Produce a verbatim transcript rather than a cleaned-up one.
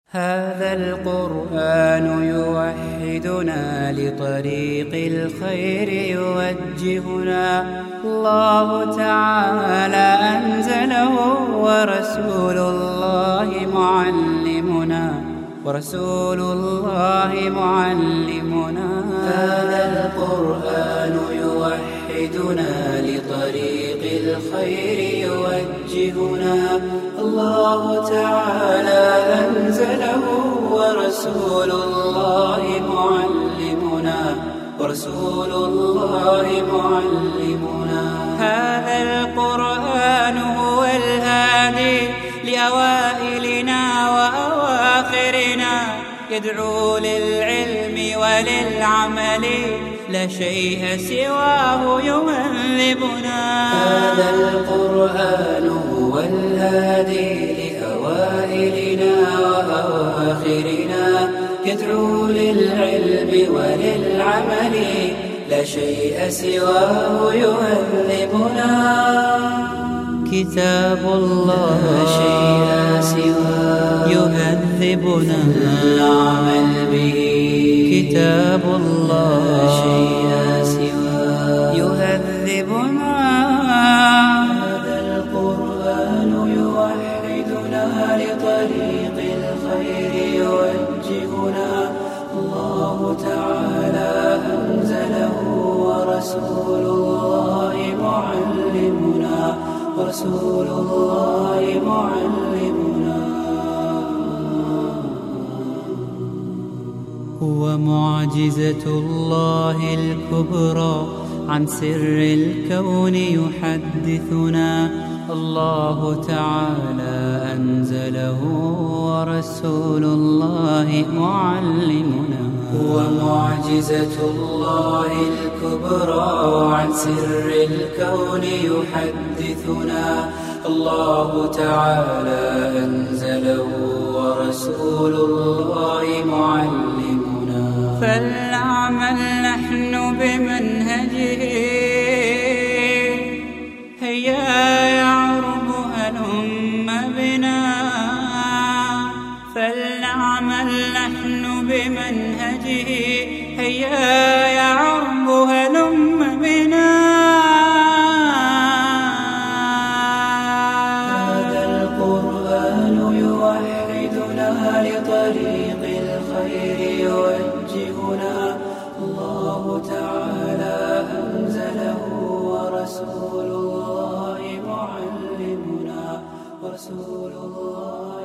هذا القرآن يوحدنا لطريق الخير يوجهنا. الله تعالى أنزله ورسول الله معلمنا ورسول الله معلمنا. هذا القرآن يوحدنا لطريق الخير يوجهنا. الله تعالى أنزله ورسول الله معلمنا ورسول الله معلمنا. هذا القرآن هو الهادي لأوائلنا وأواخرنا، يدعو للعلم وللعمل، لا شيء سواه يهذبنا. هذا القرآن هو الهادي لأوائلنا وأواخرنا، يدعو للعلم وللعمل، لا شيء سواه يهذبنا. كتاب الله لا شيء سواه يهذبنا العمل به. كتاب الله لا شيء سواه يهذبنا. هذا القرآن يوحدنا لطريق الخير يوجهنا. الله تعالى أنزله ورسول الله معلمنا ورسول الله معلمنا. هو معجزة الله الكبرى، عن سر الكون يحدثنا. الله تعالى أنزله ورسول الله معلمنا. هو معجزة الله الكبرى، عن سر الكون يحدثنا. الله تعالى أنزله ورسول الله معلمنا. فلنعمل نحن بمنهجه، هيا يا عرب هلم بنا. فلنعمل نحن بمنهجه، هيا يا عرب هلم بنا. هذا القرآن يوحدنا لطريق الخير يوجهنا. الله تعالى أنزله ورسول الله معلمنا ورسول الله